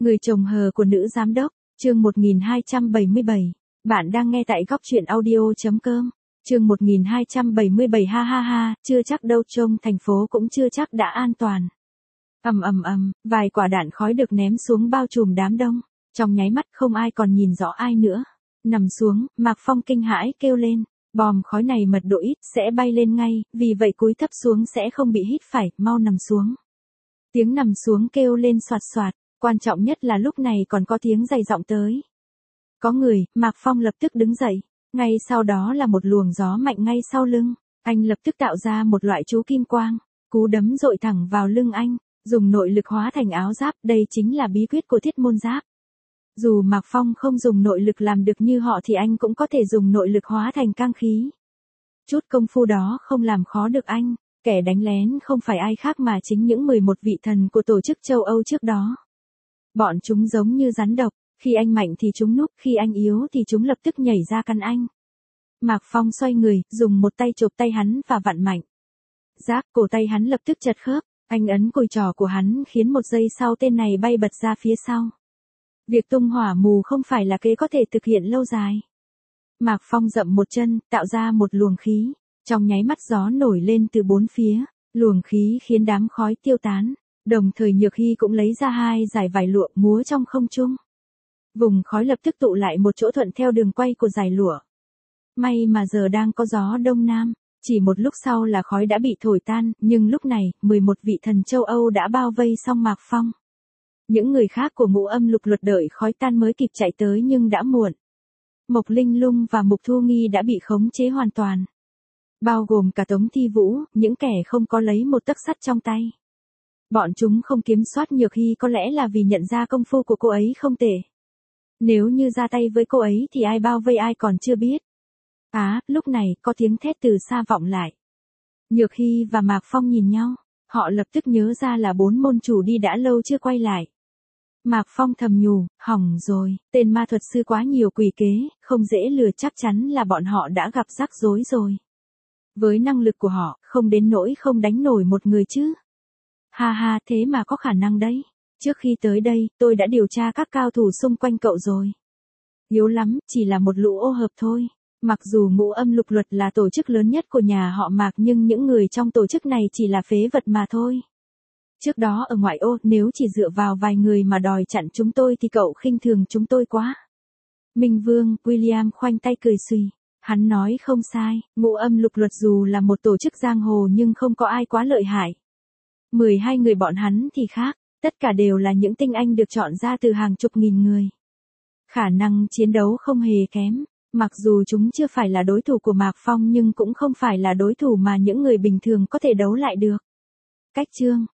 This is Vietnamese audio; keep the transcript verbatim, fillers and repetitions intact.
Người chồng hờ của nữ giám đốc, chương một nghìn hai trăm bảy mươi bảy. Bạn đang nghe tại góc truyện audio.com. Chương một nghìn hai trăm bảy mươi bảy ha ha ha, chưa chắc đâu, trông thành phố cũng chưa chắc đã an toàn. Ầm ầm ầm, vài quả đạn khói được ném xuống bao trùm đám đông, trong nháy mắt không ai còn nhìn rõ ai nữa. Nằm xuống, Mạc Phong kinh hãi kêu lên, bom khói này mật độ ít, sẽ bay lên ngay, vì vậy cúi thấp xuống sẽ không bị hít phải, mau nằm xuống. Tiếng nằm xuống kêu lên soạt soạt, quan trọng nhất là lúc này còn có tiếng giày giọng tới. Có người, Mạc Phong lập tức đứng dậy, ngay sau đó là một luồng gió mạnh ngay sau lưng, anh lập tức tạo ra một loại chú kim quang, cú đấm dội thẳng vào lưng anh, dùng nội lực hóa thành áo giáp, đây chính là bí quyết của thiết môn giáp. Dù Mạc Phong không dùng nội lực làm được như họ thì anh cũng có thể dùng nội lực hóa thành cang khí. Chút công phu đó không làm khó được anh, kẻ đánh lén không phải ai khác mà chính những mười một vị thần của tổ chức châu Âu trước đó. Bọn chúng giống như rắn độc, khi anh mạnh thì chúng núp, khi anh yếu thì chúng lập tức nhảy ra căn anh. Mạc Phong xoay người, dùng một tay chộp tay hắn và vặn mạnh. Giáp, cổ tay hắn lập tức chật khớp, anh ấn cùi trỏ của hắn khiến một giây sau tên này bay bật ra phía sau. Việc tung hỏa mù không phải là kế có thể thực hiện lâu dài. Mạc Phong dậm một chân, tạo ra một luồng khí, trong nháy mắt gió nổi lên từ bốn phía, luồng khí khiến đám khói tiêu tán, đồng thời Nhược Hy cũng lấy ra hai dải vải lụa múa trong không trung. Vùng khói lập tức tụ lại một chỗ thuận theo đường quay của dải lụa. May mà giờ đang có gió đông nam, chỉ một lúc sau là khói đã bị thổi tan, nhưng lúc này, mười một vị thần châu Âu đã bao vây xong Mạc Phong. Những người khác của ngũ âm lục luật đợi khói tan mới kịp chạy tới nhưng đã muộn. Mộc Linh Lung và Mục Thu Nghi đã bị khống chế hoàn toàn. Bao gồm cả Tống Thi Vũ, những kẻ không có lấy một tấc sắt trong tay. Bọn chúng không kiểm soát Nhược Hy có lẽ là vì nhận ra công phu của cô ấy không tệ. Nếu như ra tay với cô ấy thì ai bao vây ai còn chưa biết. Á, à, lúc này có tiếng thét từ xa vọng lại. Nhược Hy và Mạc Phong nhìn nhau, họ lập tức nhớ ra là bốn môn chủ đi đã lâu chưa quay lại. Mạc Phong thầm nhủ, hỏng rồi, tên ma thuật sư quá nhiều quỷ kế, không dễ lừa, chắc chắn là bọn họ đã gặp rắc rối rồi. Với năng lực của họ, không đến nỗi không đánh nổi một người chứ. Ha ha, thế mà có khả năng đấy. Trước khi tới đây, tôi đã điều tra các cao thủ xung quanh cậu rồi. Yếu lắm, chỉ là một lũ ô hợp thôi. Mặc dù ngũ âm lục luật là tổ chức lớn nhất của nhà họ Mạc nhưng những người trong tổ chức này chỉ là phế vật mà thôi. Trước đó ở ngoại ô, nếu chỉ dựa vào vài người mà đòi chặn chúng tôi thì cậu khinh thường chúng tôi quá. Minh Vương, William khoanh tay cười xùy. Hắn nói không sai, ngũ âm lục luật dù là một tổ chức giang hồ nhưng không có ai quá lợi hại. mười hai người bọn hắn thì khác, tất cả đều là những tinh anh được chọn ra từ hàng chục nghìn người. Khả năng chiến đấu không hề kém, mặc dù chúng chưa phải là đối thủ của Mạc Phong nhưng cũng không phải là đối thủ mà những người bình thường có thể đấu lại được. Cách chương